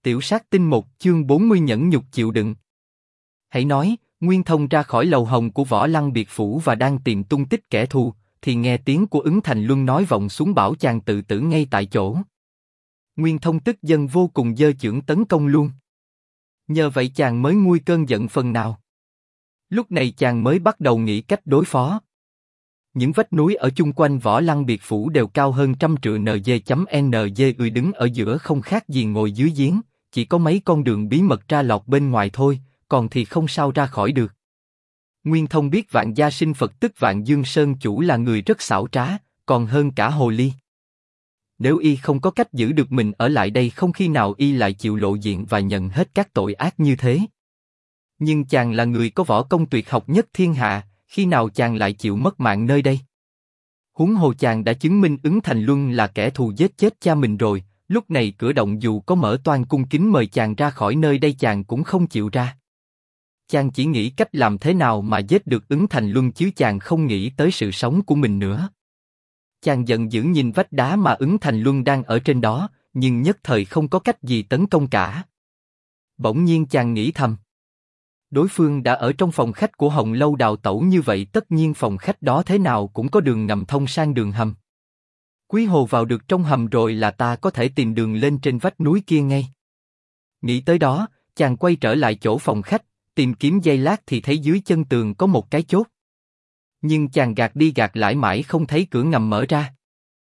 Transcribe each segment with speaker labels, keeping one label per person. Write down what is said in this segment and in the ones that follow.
Speaker 1: Tiểu sát tinh 1 chương 40 nhẫn nhục chịu đựng. Hãy nói, Nguyên Thông ra khỏi lầu hồng của Võ Lăng biệt phủ và đang tìm tung tích kẻ thù, thì nghe tiếng của Ứng Thành Luân nói vọng xuống bảo chàng tự tử ngay tại chỗ. Nguyên Thông tức giận vô cùng giơ chưởng tấn công luôn. Nhờ vậy chàng mới nguôi cơn giận phần nào. Lúc này chàng mới bắt đầu nghĩ cách đối phó. Những vách núi ở chung quanh Võ Lăng biệt phủ đều cao hơn trăm trượng NG.NG đứng ở giữa không khác gì ngồi dưới giếng, chỉ có mấy con đường bí mật ra lọt bên ngoài thôi, còn thì không sao ra khỏi được. Nguyên Thông biết Vạn Gia Sinh Phật tức Vạn Dương Sơn chủ là người rất xảo trá, còn hơn cả hồ ly. Nếu y không có cách giữ được mình ở lại đây không khi nào y lại chịu lộ diện và nhận hết các tội ác như thế. Nhưng chàng là người có võ công tuyệt học nhất thiên hạ, khi nào chàng lại chịu mất mạng nơi đây? Huống hồ chàng đã chứng minh Ứng Thành Luân là kẻ thù giết chết cha mình rồi, lúc này cửa động dù có mở toang cung kính mời chàng ra khỏi nơi đây chàng cũng không chịu ra. Chàng chỉ nghĩ cách làm thế nào mà giết được Ứng Thành Luân chứ chàng không nghĩ tới sự sống của mình nữa. Chàng giận dữ nhìn vách đá mà Ứng Thành Luân đang ở trên đó, nhưng nhất thời không có cách gì tấn công cả. Bỗng nhiên chàng nghĩ thầm. Đối phương đã ở trong phòng khách của Hồng Lâu đào tẩu như vậy tất nhiên phòng khách đó thế nào cũng có đường ngầm thông sang đường hầm. Quý hồ vào được trong hầm rồi là ta có thể tìm đường lên trên vách núi kia ngay. Nghĩ tới đó, chàng quay trở lại chỗ phòng khách, tìm kiếm giây lát thì thấy dưới chân tường có một cái chốt. Nhưng chàng gạt đi gạt lại mãi không thấy cửa ngầm mở ra.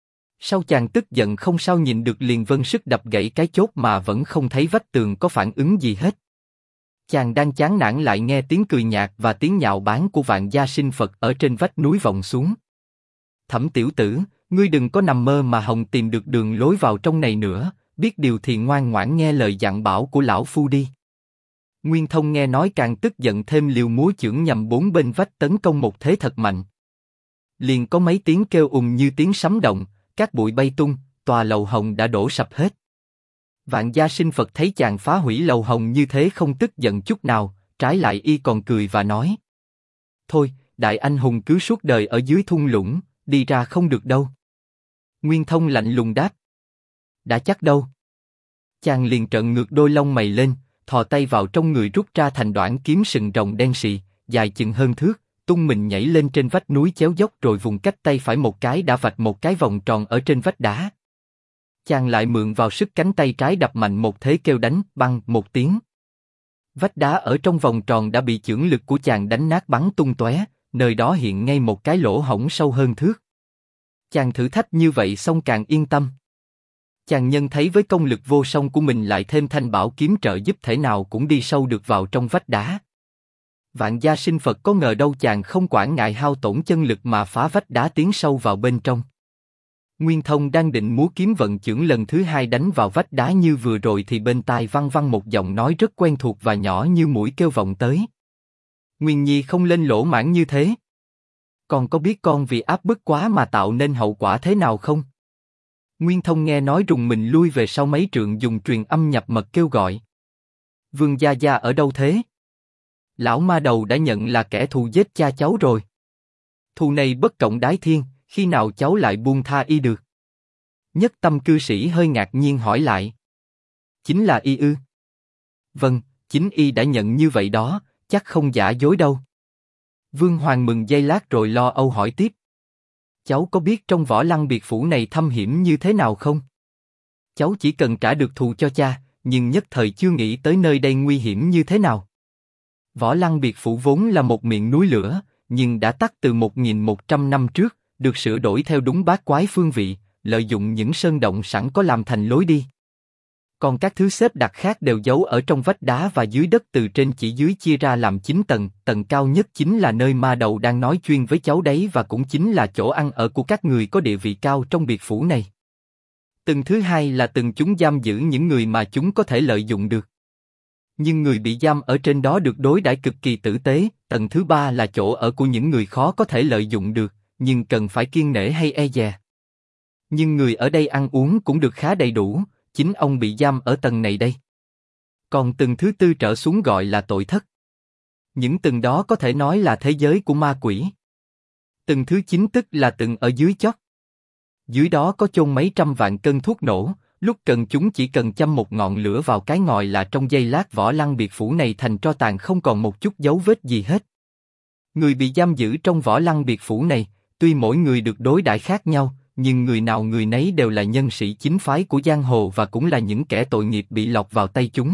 Speaker 1: Sau chàng tức giận không sao nhìn được liền vân sức đập gãy cái chốt mà vẫn không thấy vách tường có phản ứng gì hết. Chàng đang chán nản lại nghe tiếng cười nhạt và tiếng nhạo báng của Vạn Gia Sinh Phật ở trên vách núi vọng xuống. Thẩm tiểu tử, ngươi đừng có nằm mơ mà hòng tìm được đường lối vào trong này nữa, biết điều thì ngoan ngoãn nghe lời dặn bảo của lão phu đi. Nguyên Thông nghe nói càng tức giận thêm liều múa chưởng nhằm bốn bên vách tấn công một thế thật mạnh. Liền có mấy tiếng kêu như tiếng sấm động, các bụi bay tung, tòa lầu hồng đã đổ sập hết. Vạn Gia Sinh Phật thấy chàng phá hủy lầu hồng như thế không tức giận chút nào, trái lại y còn cười và nói: thôi, đại anh hùng cứ suốt đời ở dưới thung lũng, đi ra không được đâu. Nguyên Thông lạnh lùng đáp: đã chắc đâu. Chàng liền trợn ngược đôi lông mày lên, thò tay vào trong người rút ra thành đoạn kiếm sừng rồng đen sì, dài chừng hơn thước, tung mình nhảy lên trên vách núi chéo dốc rồi vùng cách tay phải một cái đã vạch một cái vòng tròn ở trên vách đá. Chàng lại mượn vào sức cánh tay trái đập mạnh một thế kêu đánh băng một tiếng. Vách đá ở trong vòng tròn đã bị chưởng lực của chàng đánh nát bắn tung tóe, nơi đó hiện ngay một cái lỗ hổng sâu hơn thước. Chàng thử thách như vậy xong càng yên tâm. Chàng nhân thấy với công lực vô song của mình lại thêm thanh bảo kiếm trợ giúp thể nào cũng đi sâu được vào trong vách đá. Vạn Gia Sinh Phật có ngờ đâu chàng không quản ngại hao tổn chân lực mà phá vách đá tiến sâu vào bên trong. Nguyên Thông đang định múa kiếm vận chưởng lần thứ hai đánh vào vách đá như vừa rồi thì bên tai văng văng một giọng nói rất quen thuộc và nhỏ như mũi kêu vọng tới. Nguyên Nhi không lên lỗ mãng như thế. Con có biết con vì áp bức quá mà tạo nên hậu quả thế nào không? Nguyên Thông nghe nói rùng mình lui về sau mấy trượng dùng truyền âm nhập mật kêu gọi. Vương gia gia ở đâu thế? Lão ma đầu đã nhận là kẻ thù giết cha cháu rồi. Thù này bất cộng đái thiên, khi nào cháu lại buông tha y được? Nhất tâm cư sĩ hơi ngạc nhiên hỏi lại. Chính là y ư? Vâng, chính y đã nhận như vậy đó, chắc không giả dối đâu. Vương Hoàng mừng giây lát rồi lo âu hỏi tiếp. Cháu có biết trong Võ Lăng biệt phủ này thâm hiểm như thế nào không? Cháu chỉ cần trả được thù cho cha, nhưng nhất thời chưa nghĩ tới nơi đây nguy hiểm như thế nào. Võ Lăng biệt phủ vốn là một miệng núi lửa, nhưng đã tắt từ 1100 năm trước, được sửa đổi theo đúng bát quái phương vị, lợi dụng những sơn động sẵn có làm thành lối đi. Còn các thứ xếp đặt khác đều giấu ở trong vách đá và dưới đất từ trên chỉ dưới chia ra làm 9 tầng, tầng cao nhất chính là nơi ma đầu đang nói chuyện với cháu đấy và cũng chính là chỗ ăn ở của các người có địa vị cao trong biệt phủ này. Tầng thứ hai là tầng chúng giam giữ những người mà chúng có thể lợi dụng được. Nhưng người bị giam ở trên đó được đối đãi cực kỳ tử tế, tầng thứ ba là chỗ ở của những người khó có thể lợi dụng được, nhưng cần phải kiêng nể hay e dè. Nhưng người ở đây ăn uống cũng được khá đầy đủ, chính ông bị giam ở tầng này đây. Còn tầng thứ tư trở xuống gọi là tội thất. Những tầng đó có thể nói là thế giới của ma quỷ. Tầng thứ 9 tức là tầng ở dưới chót. Dưới đó có chôn mấy trăm vạn cân thuốc nổ, lúc cần chúng chỉ cần châm một ngọn lửa vào cái ngòi là trong giây lát Võ Lăng Biệt Phủ này thành tro tàn không còn một chút dấu vết gì hết. Người bị giam giữ trong Võ Lăng Biệt Phủ này, tuy mỗi người được đối đãi khác nhau, nhưng người nào người nấy đều là nhân sĩ chính phái của giang hồ và cũng là những kẻ tội nghiệp bị lọt vào tay chúng.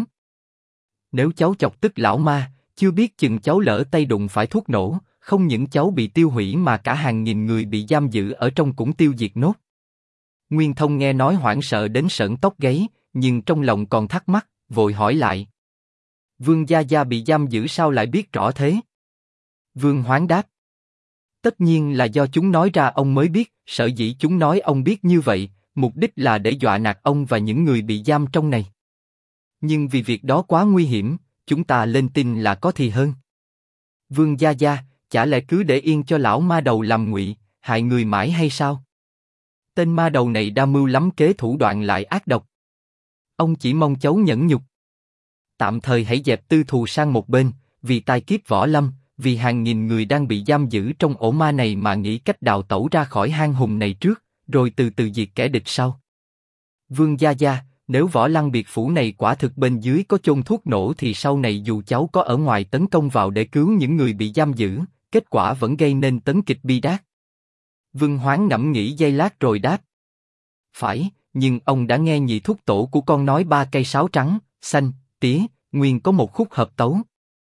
Speaker 1: Nếu cháu chọc tức lão ma, chưa biết chừng cháu lỡ tay đụng phải thuốc nổ, không những cháu bị tiêu hủy mà cả hàng nghìn người bị giam giữ ở trong cũng tiêu diệt nốt. Nguyên Thông nghe nói hoảng sợ đến sởn tóc gáy, nhưng trong lòng còn thắc mắc, vội hỏi lại. Vương Gia Gia bị giam giữ sao lại biết rõ thế? Vương Hoán đáp. Tất nhiên là do chúng nói ra ông mới biết, sở dĩ chúng nói ông biết như vậy, mục đích là để dọa nạt ông và những người bị giam trong này. Nhưng vì việc đó quá nguy hiểm, chúng ta lên tin là có thì hơn. Vương Gia Gia, chả lẽ cứ để yên cho lão ma đầu làm ngụy, hại người mãi hay sao? Tên ma đầu này đa mưu lắm kế thủ đoạn lại ác độc. Ông chỉ mong cháu nhẫn nhục. Tạm thời hãy dẹp tư thù sang một bên, vì tai kiếp võ lâm, vì hàng nghìn người đang bị giam giữ trong ổ ma này mà nghĩ cách đào tẩu ra khỏi hang hùm này trước, rồi từ từ diệt kẻ địch sau. Vương Gia Gia, nếu Võ Lăng Biệt Phủ này quả thực bên dưới có chôn thuốc nổ thì sau này dù cháu có ở ngoài tấn công vào để cứu những người bị giam giữ, kết quả vẫn gây nên tấn kịch bi đát. Vương Hoán ngẫm nghĩ giây lát rồi đáp. Phải, nhưng ông đã nghe nhị thúc tổ của con nói 3 cây sáo trắng, xanh, tía, nguyên có một khúc hợp tấu.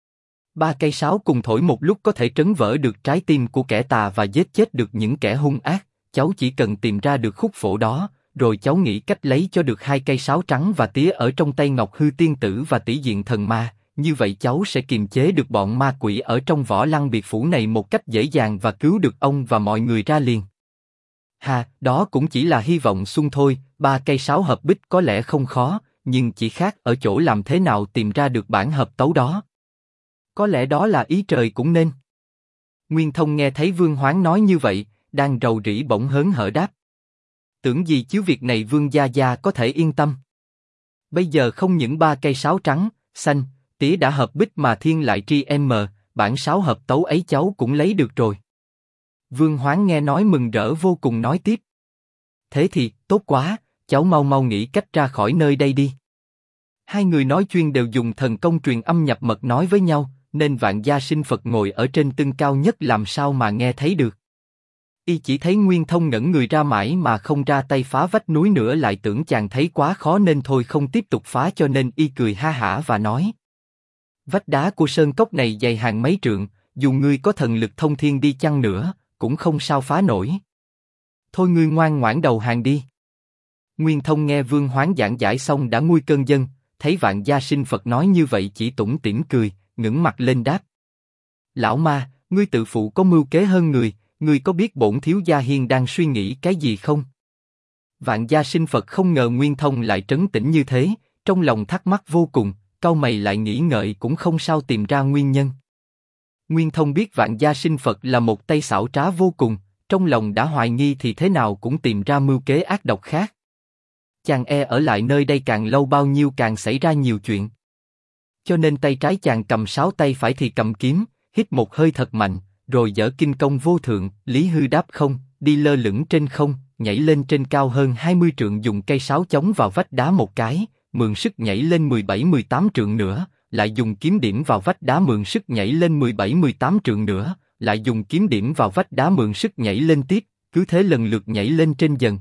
Speaker 1: 3 cây sáo cùng thổi một lúc có thể trấn vỡ được trái tim của kẻ tà và giết chết được những kẻ hung ác. Cháu chỉ cần tìm ra được khúc phổ đó, rồi cháu nghĩ cách lấy cho được 2 cây sáo trắng và tía ở trong tay Ngọc Hư Tiên Tử và tỷ diện thần ma. Như vậy cháu sẽ kiềm chế được bọn ma quỷ ở trong Võ Lăng Biệt Phủ này một cách dễ dàng và cứu được ông và mọi người ra liền. Hà, đó cũng chỉ là hy vọng xung thôi. 3 cây sáo hợp bích có lẽ không khó, nhưng chỉ khác ở chỗ làm thế nào tìm ra được bản hợp tấu đó. Có lẽ đó là ý trời cũng nên. Nguyên Thông nghe thấy Vương Hoán nói như vậy, đang rầu rĩ bỗng hớn hở đáp. Tưởng gì chứ việc này Vương Gia Gia có thể yên tâm. Bây giờ không những 3 cây sáo trắng, xanh, tía đã hợp bích mà thiên lại tri bản sáo hợp tấu ấy cháu cũng lấy được rồi. Vương Hoán nghe nói mừng rỡ vô cùng nói tiếp. Thế thì, tốt quá, cháu mau mau nghĩ cách ra khỏi nơi đây đi. Hai người nói chuyên đều dùng thần công truyền âm nhập mật nói với nhau, nên Vạn Gia Sinh Phật ngồi ở trên tưng cao nhất làm sao mà nghe thấy được. Y chỉ thấy Nguyên Thông ngẩn người ra mãi mà không ra tay phá vách núi nữa, lại tưởng chàng thấy quá khó nên thôi không tiếp tục phá, cho nên Y cười ha hả và nói. Vách đá của sơn cốc này dày hàng mấy trượng, dù ngươi có thần lực thông thiên đi chăng nữa, cũng không sao phá nổi. Thôi ngươi ngoan ngoãn đầu hàng đi. Nguyên Thông nghe Vương Hoán giảng giải xong đã nguôi cơn dân, thấy Vạn Gia Sinh Phật nói như vậy chỉ tủm tỉm cười, ngẩng mặt lên đáp. Lão ma, ngươi tự phụ có mưu kế hơn người, ngươi có biết bổn thiếu gia hiên đang suy nghĩ cái gì không? Vạn Gia Sinh Phật không ngờ Nguyên Thông lại trấn tĩnh như thế, trong lòng thắc mắc vô cùng, cau mày lại nghĩ ngợi cũng không sao tìm ra nguyên nhân. Nguyên Thông biết Vạn Gia Sinh Phật là một tay xảo trá vô cùng, trong lòng đã hoài nghi thì thế nào cũng tìm ra mưu kế ác độc khác. Chàng ở lại nơi đây càng lâu bao nhiêu càng xảy ra nhiều chuyện. Cho nên tay trái chàng cầm sáo, tay phải thì cầm kiếm, hít một hơi thật mạnh, rồi giở kinh công vô thượng, Lý Hư đáp không, đi lơ lửng trên không, nhảy lên trên cao hơn 20 trượng, dùng cây sáo chống vào vách đá một cái, mượn sức nhảy lên 17-18 trượng nữa, lại dùng kiếm điểm vào vách đá mượn sức nhảy lên 17-18 trượng nữa, lại dùng kiếm điểm vào vách đá mượn sức nhảy lên tiếp, cứ thế lần lượt nhảy lên trên dần.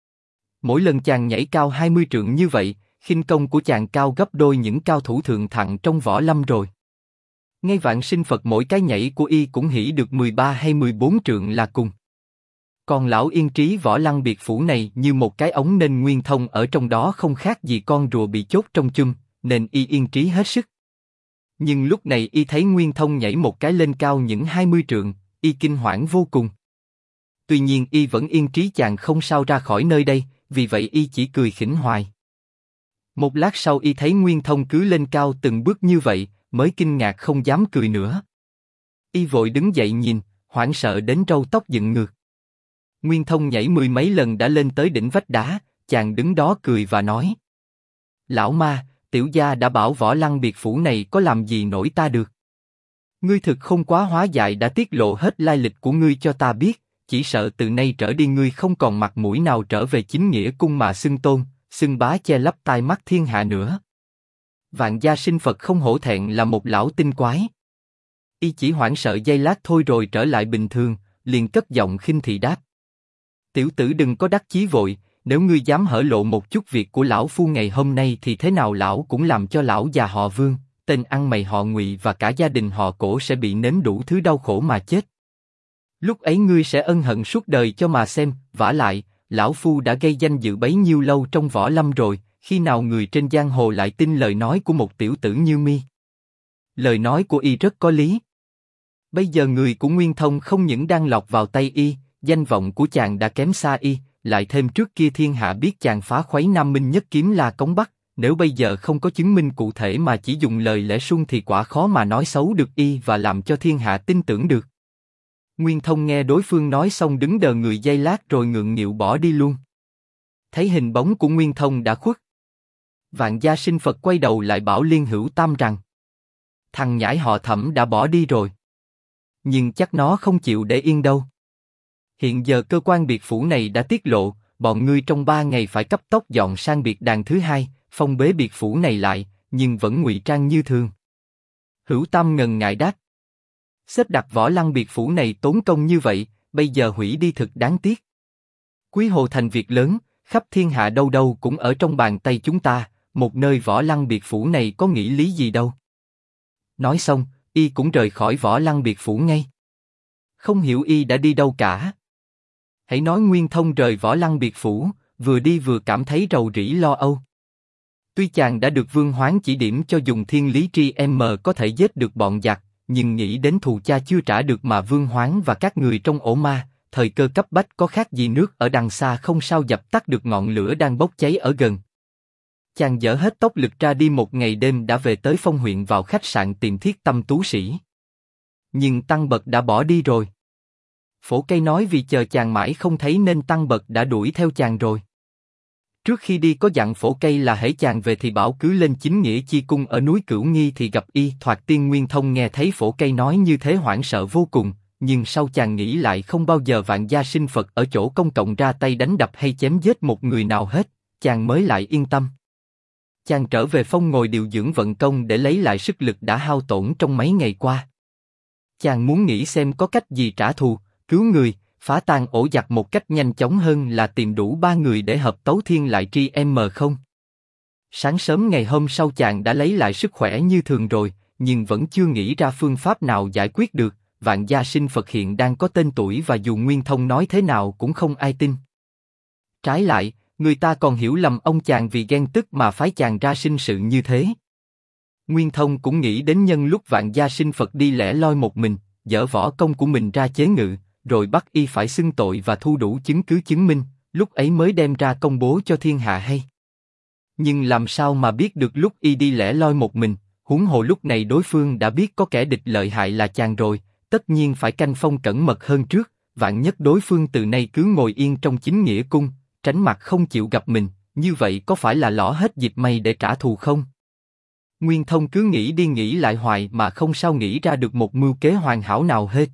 Speaker 1: Mỗi lần chàng nhảy cao 20 trượng như vậy, khinh công của chàng cao gấp đôi những cao thủ thượng thặng trong võ lâm rồi. Ngay Vạn Sinh Phật mỗi cái nhảy của y cũng hỉ được 13 hay 14 trượng là cùng. Còn lão yên trí Võ Lăng Biệt Phủ này như một cái ống nên Nguyên Thông ở trong đó không khác gì con rùa bị chốt trong chum, nên y yên trí hết sức. Nhưng lúc này y thấy Nguyên Thông nhảy một cái lên cao những 20 trượng, y kinh hoảng vô cùng. Tuy nhiên y vẫn yên trí chàng không sao ra khỏi nơi đây, vì vậy y chỉ cười khỉnh hoài. Một lát sau y thấy Nguyên Thông cứ lên cao từng bước như vậy, mới kinh ngạc không dám cười nữa. Y vội đứng dậy nhìn, hoảng sợ đến râu tóc dựng ngược. Nguyên Thông nhảy 10 mấy lần đã lên tới đỉnh vách đá, chàng đứng đó cười và nói. Lão ma, tiểu gia đã bảo Võ Lăng Biệt Phủ này có làm gì nổi ta được. Ngươi thực không quá hóa dại đã tiết lộ hết lai lịch của ngươi cho ta biết, chỉ sợ từ nay trở đi ngươi không còn mặt mũi nào trở về chính nghĩa cung mà xưng tôn, xưng bá che lấp tai mắt thiên hạ nữa. Vạn gia sinh Phật không hổ thẹn là một lão tinh quái. Y chỉ hoảng sợ giây lát thôi rồi trở lại bình thường, liền cất giọng khinh thị đáp. Tiểu tử đừng có đắc chí vội, nếu ngươi dám hở lộ một chút việc của lão phu ngày hôm nay thì thế nào lão cũng làm cho lão già họ Vương, tên ăn mày họ Ngụy và cả gia đình họ Cổ sẽ bị nếm đủ thứ đau khổ mà chết. Lúc ấy ngươi sẽ ân hận suốt đời cho mà xem, vả lại, lão phu đã gây danh dự bấy nhiêu lâu trong võ lâm rồi, khi nào người trên giang hồ lại tin lời nói của một tiểu tử như mi? Lời nói của y rất có lý. Bây giờ người của Nguyên Thông không những đang lọt vào tay y, danh vọng của chàng đã kém xa y, lại thêm trước kia thiên hạ biết chàng phá khuấy Nam Minh Nhất Kiếm La Cống Bắc, nếu bây giờ không có chứng minh cụ thể mà chỉ dùng lời lẽ suông thì quả khó mà nói xấu được y và làm cho thiên hạ tin tưởng được. Nguyên Thông nghe đối phương nói xong đứng đờ người giây lát rồi ngượng nghịu bỏ đi luôn. Thấy hình bóng của Nguyên Thông đã khuất, Vạn gia sinh Phật quay đầu lại bảo Liên Hữu Tam rằng: thằng nhãi họ Thẩm đã bỏ đi rồi. Nhưng chắc nó không chịu để yên đâu. Hiện giờ cơ quan biệt phủ này đã tiết lộ, bọn ngươi trong 3 ngày phải cấp tốc dọn sang biệt đàn thứ hai, phong bế biệt phủ này lại, nhưng vẫn ngụy trang như thường. Hữu Tam ngần ngại đáp: xếp đặt Võ Lăng biệt phủ này tốn công như vậy, bây giờ hủy đi thực đáng tiếc. Quý Hồ thành việc lớn, khắp thiên hạ đâu đâu cũng ở trong bàn tay chúng ta, một nơi Võ Lăng biệt phủ này có nghĩ lý gì đâu. Nói xong, y cũng rời khỏi Võ Lăng biệt phủ ngay. Không hiểu y đã đi đâu cả. Hãy nói Nguyên Thông rời Võ Lăng biệt phủ, vừa đi vừa cảm thấy rầu rĩ lo âu. Tuy chàng đã được Vương Hoán chỉ điểm cho dùng thiên lý tri m có thể giết được bọn giặc, nhưng nghĩ đến thù cha chưa trả được mà Vương Hoán và các người trong ổ ma, thời cơ cấp bách có khác gì nước ở đằng xa không sao dập tắt được ngọn lửa đang bốc cháy ở gần. Chàng dở hết tốc lực ra đi một ngày đêm đã về tới Phong huyện vào khách sạn tìm Thiết Tâm tú sĩ. Nhưng Tăng Bật đã bỏ đi rồi. Phổ Cây nói vì chờ chàng mãi không thấy nên Tăng Bật đã đuổi theo chàng rồi. Trước khi đi có dặn Phổ Cây là hễ chàng về thì bảo cứ lên Chính Nghĩa Chi Cung ở núi Cửu Nghi thì gặp y. Thoạt tiên Nguyên Thông nghe thấy Phổ Cây nói như thế hoảng sợ vô cùng, nhưng sau chàng nghĩ lại không bao giờ Vạn gia sinh Phật ở chỗ công cộng ra tay đánh đập hay chém giết một người nào hết, chàng mới lại yên tâm. Chàng trở về Phong ngồi điều dưỡng vận công để lấy lại sức lực đã hao tổn trong mấy ngày qua. Chàng muốn nghĩ xem có cách gì trả thù, cứu người, phá tan ổ giặc một cách nhanh chóng hơn là tìm đủ 3 người để hợp Tấu Thiên lại tri m không. Sáng sớm ngày hôm sau chàng đã lấy lại sức khỏe như thường rồi, nhưng vẫn chưa nghĩ ra phương pháp nào giải quyết được. Vạn gia sinh Phật hiện đang có tên tuổi và dù Nguyên Thông nói thế nào cũng không ai tin. Trái lại, người ta còn hiểu lầm ông chàng vì ghen tức mà phái chàng ra sinh sự như thế. Nguyên Thông cũng nghĩ đến nhân lúc Vạn gia sinh Phật đi lẻ loi một mình, dở võ công của mình ra chế ngự, rồi bắt y phải xưng tội và thu đủ chứng cứ chứng minh, lúc ấy mới đem ra công bố cho thiên hạ hay. Nhưng làm sao mà biết được lúc y đi lẻ loi một mình, huống hồ lúc này đối phương đã biết có kẻ địch lợi hại là chàng rồi, tất nhiên phải canh phong cẩn mật hơn trước, vạn nhất đối phương từ nay cứ ngồi yên trong Chính Nghĩa cung, tránh mặt không chịu gặp mình, như vậy có phải là lỏ hết dịp may để trả thù không? Nguyên Thông cứ nghĩ đi nghĩ lại hoài mà không sao nghĩ ra được một mưu kế hoàn hảo nào hết.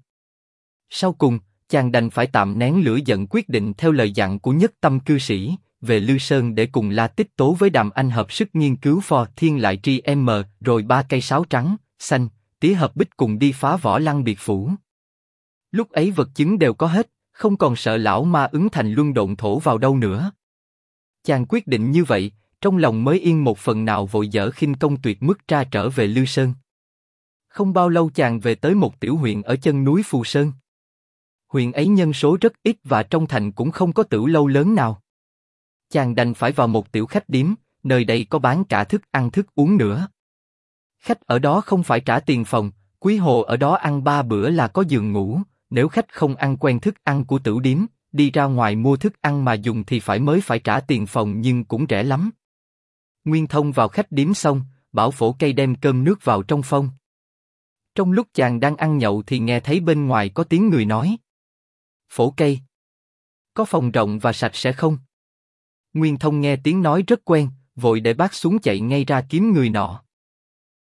Speaker 1: Sau cùng, chàng đành phải tạm nén lửa giận quyết định theo lời dặn của Nhất Tâm cư sĩ, về Lư Sơn để cùng La Tích Tố với Đàm Anh hợp sức nghiên cứu phò thiên lại tri m, rồi 3 cây sáo trắng, xanh, tía hợp bích cùng đi phá Võ Lăng biệt phủ. Lúc ấy vật chứng đều có hết, không còn sợ lão ma ứng thành luân độn thổ vào đâu nữa. Chàng quyết định như vậy, trong lòng mới yên một phần nào vội dở khinh công tuyệt mức tra trở về Lư Sơn. Không bao lâu chàng về tới một tiểu huyện ở chân núi Phù Sơn. Huyện ấy nhân số rất ít và trong thành cũng không có tiểu lâu lớn nào. Chàng đành phải vào một tiểu khách điếm, nơi đây có bán cả thức ăn thức uống nữa. Khách ở đó không phải trả tiền phòng, quý hồ ở đó ăn 3 bữa là có giường ngủ, nếu khách không ăn quen thức ăn của tiểu điếm, đi ra ngoài mua thức ăn mà dùng thì mới phải trả tiền phòng nhưng cũng rẻ lắm. Nguyên Thông vào khách điếm xong, bảo Phổ Cây đem cơm nước vào trong phòng. Trong lúc chàng đang ăn nhậu thì nghe thấy bên ngoài có tiếng người nói: Phổ Cây, có phòng rộng và sạch sẽ không? Nguyên Thông nghe tiếng nói rất quen, vội để bát xuống chạy ngay ra kiếm người nọ.